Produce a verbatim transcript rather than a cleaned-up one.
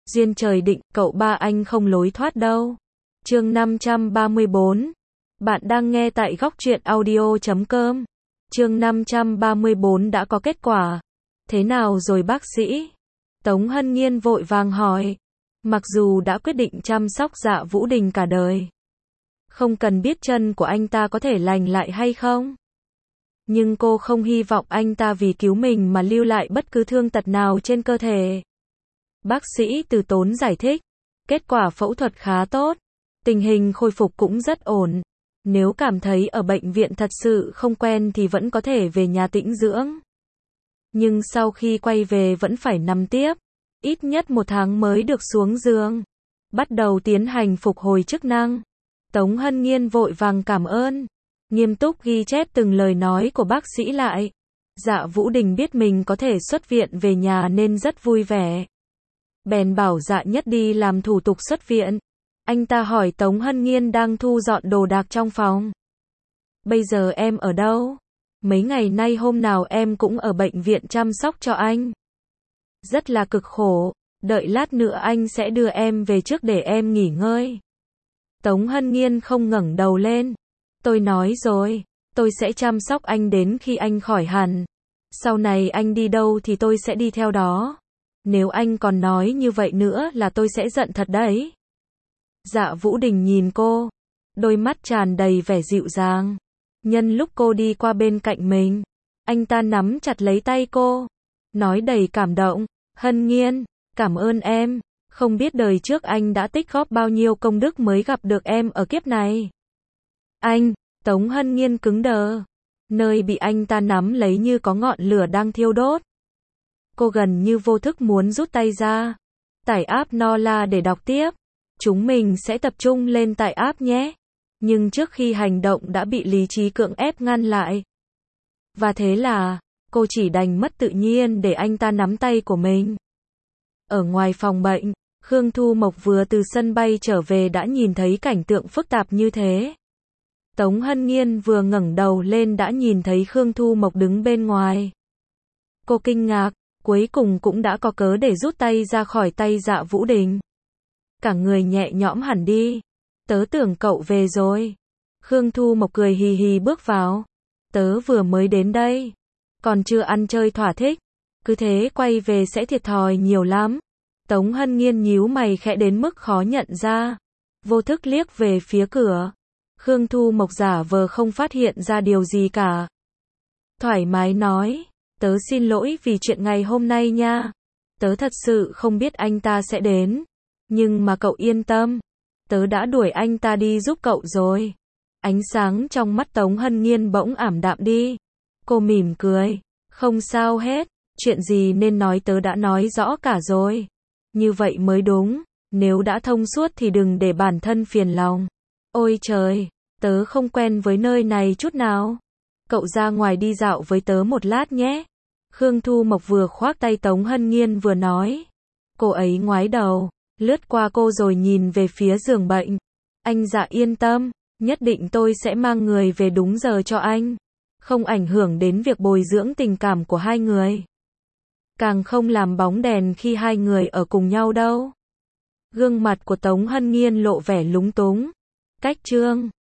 Duyên trời định, cậu ba anh không lối thoát đâu. Chương năm trăm ba mươi bốn. Bạn đang nghe tại góc truyện audio chấm com. Chương năm trăm ba mươi bốn đã có kết quả. Thế nào rồi bác sĩ? Tống Hân Nhiên vội vàng hỏi. Mặc dù đã quyết định chăm sóc Dạ Vũ Đình cả đời, không cần biết chân của anh ta có thể lành lại hay không, nhưng cô không hy vọng anh ta vì cứu mình mà lưu lại bất cứ thương tật nào trên cơ thể. Bác sĩ Từ Tốn giải thích, kết quả phẫu thuật khá tốt, tình hình khôi phục cũng rất ổn. Nếu cảm thấy ở bệnh viện thật sự không quen thì vẫn có thể về nhà tĩnh dưỡng. Nhưng sau khi quay về vẫn phải nằm tiếp, ít nhất một tháng mới được xuống giường, bắt đầu tiến hành phục hồi chức năng. Tống Hân Nhiên vội vàng cảm ơn, nghiêm túc ghi chép từng lời nói của bác sĩ lại. Dạ Vũ Đình biết mình có thể xuất viện về nhà nên rất vui vẻ. Bèn bảo Dạ Nhất đi làm thủ tục xuất viện. Anh ta hỏi Tống Hân Nhiên đang thu dọn đồ đạc trong phòng. Bây giờ em ở đâu? Mấy ngày nay hôm nào em cũng ở bệnh viện chăm sóc cho anh. Rất là cực khổ, đợi lát nữa anh sẽ đưa em về trước để em nghỉ ngơi. Tống Hân Nhiên không ngẩng đầu lên. Tôi nói rồi, tôi sẽ chăm sóc anh đến khi anh khỏi hẳn. Sau này anh đi đâu thì tôi sẽ đi theo đó. Nếu anh còn nói như vậy nữa là tôi sẽ giận thật đấy. Dạ Vũ Đình nhìn cô, đôi mắt tràn đầy vẻ dịu dàng. Nhân lúc cô đi qua bên cạnh mình, anh ta nắm chặt lấy tay cô, nói đầy cảm động, Hân Nhiên, cảm ơn em, không biết đời trước anh đã tích góp bao nhiêu công đức mới gặp được em ở kiếp này. Anh, Tống Hân Nhiên cứng đờ, nơi bị anh ta nắm lấy như có ngọn lửa đang thiêu đốt. Cô gần như vô thức muốn rút tay ra, tải app Nola để đọc tiếp. Chúng mình sẽ tập trung lên tải app nhé. Nhưng trước khi hành động đã bị lý trí cưỡng ép ngăn lại. Và thế là, cô chỉ đành mất tự nhiên để anh ta nắm tay của mình. Ở ngoài phòng bệnh, Khương Thu Mộc vừa từ sân bay trở về đã nhìn thấy cảnh tượng phức tạp như thế. Tống Hân Nhiên vừa ngẩng đầu lên đã nhìn thấy Khương Thu Mộc đứng bên ngoài. Cô kinh ngạc, cuối cùng cũng đã có cớ để rút tay ra khỏi tay Dạ Vũ Đình. Cả người nhẹ nhõm hẳn đi. Tớ tưởng cậu về rồi. Khương Thu Mộc cười hì hì bước vào. Tớ vừa mới đến đây, còn chưa ăn chơi thỏa thích. Cứ thế quay về sẽ thiệt thòi nhiều lắm. Tống Hân Nhiên nhíu mày khẽ đến mức khó nhận ra. Vô thức liếc về phía cửa. Khương Thu Mộc giả vờ không phát hiện ra điều gì cả. Thoải mái nói, tớ xin lỗi vì chuyện ngày hôm nay nha. Tớ thật sự không biết anh ta sẽ đến. Nhưng mà cậu yên tâm, tớ đã đuổi anh ta đi giúp cậu rồi. Ánh sáng trong mắt Tống Hân Nhiên bỗng ảm đạm đi. Cô mỉm cười, không sao hết, chuyện gì nên nói tớ đã nói rõ cả rồi. Như vậy mới đúng, nếu đã thông suốt thì đừng để bản thân phiền lòng. Ôi trời, tớ không quen với nơi này chút nào. Cậu ra ngoài đi dạo với tớ một lát nhé. Khương Thu Mộc vừa khoác tay Tống Hân Nhiên vừa nói. Cô ấy ngoái đầu, lướt qua cô rồi nhìn về phía giường bệnh. Anh Dạ yên tâm, nhất định tôi sẽ mang người về đúng giờ cho anh. Không ảnh hưởng đến việc bồi dưỡng tình cảm của hai người. Càng không làm bóng đèn khi hai người ở cùng nhau đâu. Gương mặt của Tống Hân Nhiên lộ vẻ lúng túng. Cách chương